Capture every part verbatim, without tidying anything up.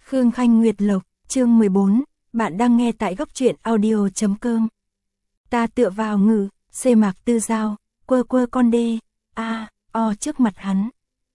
Khương Khanh Nguyệt Lộc, chương mười bốn, bạn đang nghe tại góc truyện audio.com. Ta tựa vào ngự, xê Mạc Tư Giao, quơ quơ con đê, a, o trước mặt hắn.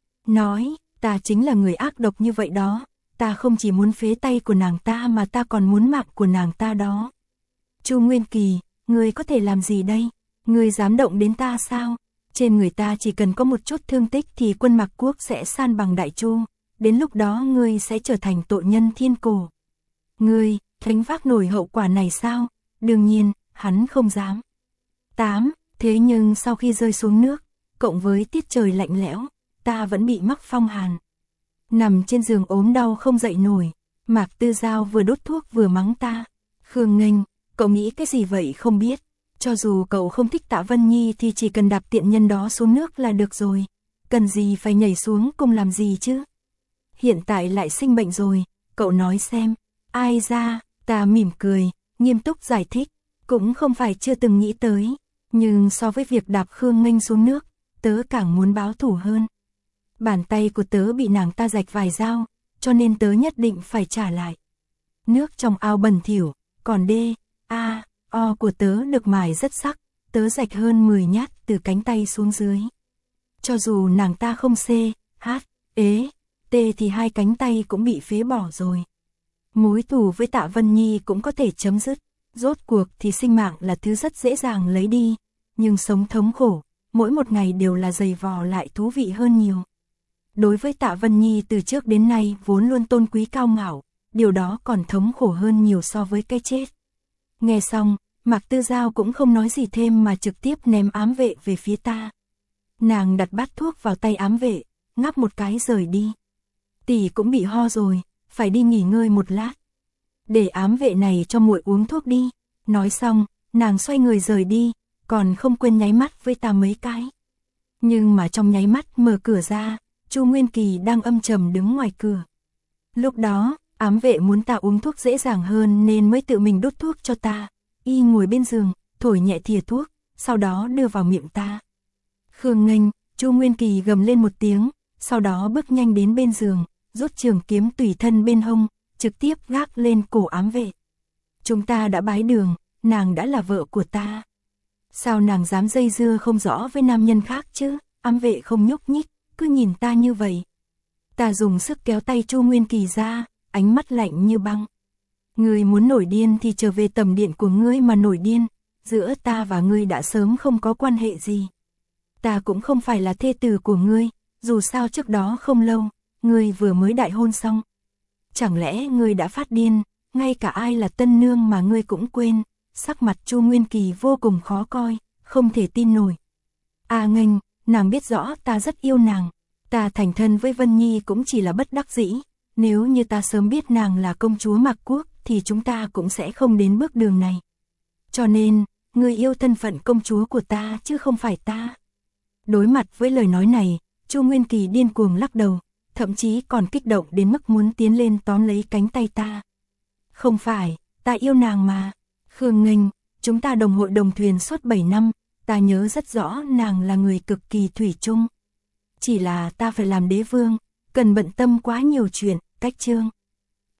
Nói, ta chính là người ác độc như vậy đó, ta không chỉ muốn phế tay của nàng ta mà ta còn muốn mạng của nàng ta đó. Chu Nguyên Kỳ, ngươi có thể làm gì đây? Ngươi dám động đến ta sao? Trên người ta chỉ cần có một chút thương tích thì quân Mạc Quốc sẽ san bằng Đại Chu, đến lúc đó ngươi sẽ trở thành tội nhân thiên cổ. Ngươi, gánh vác nổi hậu quả này sao? Đương nhiên, hắn không dám. tám. Thế nhưng sau khi rơi xuống nước, cộng với tiết trời lạnh lẽo, ta vẫn bị mắc phong hàn. Nằm trên giường ốm đau không dậy nổi, Mạc Tư Giao vừa đốt thuốc vừa mắng ta. Khương Nghênh, cậu nghĩ cái gì vậy không biết? Cho dù cậu không thích Tạ Vân Nhi thì chỉ cần đạp tiện nhân đó xuống nước là được rồi. Cần gì phải nhảy xuống cùng làm gì chứ? Hiện tại lại sinh bệnh rồi, cậu nói xem. Ai ra, ta mỉm cười, nghiêm túc giải thích. Cũng không phải chưa từng nghĩ tới. Nhưng so với việc đạp Khương Nghênh xuống nước, tớ càng muốn báo thù hơn. Bàn tay của tớ bị nàng ta rạch vài dao, cho nên tớ nhất định phải trả lại. Nước trong ao bẩn thỉu, còn đê, a, o của tớ được mài rất sắc, tớ rạch hơn mười nhát từ cánh tay xuống dưới. Cho dù nàng ta không xê, hát, ế, tê thì hai cánh tay cũng bị phế bỏ rồi. Mối thù với Tạ Vân Nhi cũng có thể chấm dứt, rốt cuộc thì sinh mạng là thứ rất dễ dàng lấy đi, nhưng sống thống khổ, mỗi một ngày đều là dày vò lại thú vị hơn nhiều. Đối với Tạ Vân Nhi từ trước đến nay vốn luôn tôn quý cao ngạo, điều đó còn thống khổ hơn nhiều so với cái chết. Nghe xong, Mạc Tư Giao cũng không nói gì thêm mà trực tiếp ném ám vệ về phía ta. Nàng đặt bát thuốc vào tay ám vệ, ngáp một cái rời đi. Tỷ cũng bị ho rồi, phải đi nghỉ ngơi một lát. Để ám vệ này cho muội uống thuốc đi. Nói xong, nàng xoay người rời đi, còn không quên nháy mắt với ta mấy cái. Nhưng mà trong nháy mắt mở cửa ra, Chu Nguyên Kỳ đang âm trầm đứng ngoài cửa. Lúc đó, ám vệ muốn ta uống thuốc dễ dàng hơn nên mới tự mình đút thuốc cho ta. Y ngồi bên giường, thổi nhẹ thìa thuốc, sau đó đưa vào miệng ta. Khương Nghênh, Chu Nguyên Kỳ gầm lên một tiếng, sau đó bước nhanh đến bên giường, rút trường kiếm tùy thân bên hông, trực tiếp gác lên cổ ám vệ. Chúng ta đã bái đường, nàng đã là vợ của ta. Sao nàng dám dây dưa không rõ với nam nhân khác chứ? Ám vệ không nhúc nhích, cứ nhìn ta như vậy. Ta dùng sức kéo tay Chu Nguyên Kỳ ra, ánh mắt lạnh như băng. Ngươi muốn nổi điên thì trở về tầm điện của ngươi mà nổi điên, giữa ta và ngươi đã sớm không có quan hệ gì. Ta cũng không phải là thê tử của ngươi, dù sao trước đó không lâu, ngươi vừa mới đại hôn xong. Chẳng lẽ ngươi đã phát điên, ngay cả ai là tân nương mà ngươi cũng quên? Sắc mặt Chu Nguyên Kỳ vô cùng khó coi, không thể tin nổi. A Nghênh, nàng biết rõ ta rất yêu nàng, ta thành thân với Vân Nhi cũng chỉ là bất đắc dĩ. Nếu như ta sớm biết nàng là công chúa Mạc Quốc thì chúng ta cũng sẽ không đến bước đường này. Cho nên, ngươi yêu thân phận công chúa của ta chứ không phải ta. Đối mặt với lời nói này, Chu Nguyên Kỳ điên cuồng lắc đầu, thậm chí còn kích động đến mức muốn tiến lên tóm lấy cánh tay ta. Không phải, ta yêu nàng mà. Khương Nghênh, chúng ta đồng hội đồng thuyền suốt bảy năm, ta nhớ rất rõ nàng là người cực kỳ thủy chung. Chỉ là ta phải làm đế vương, cần bận tâm quá nhiều chuyện, cách chương.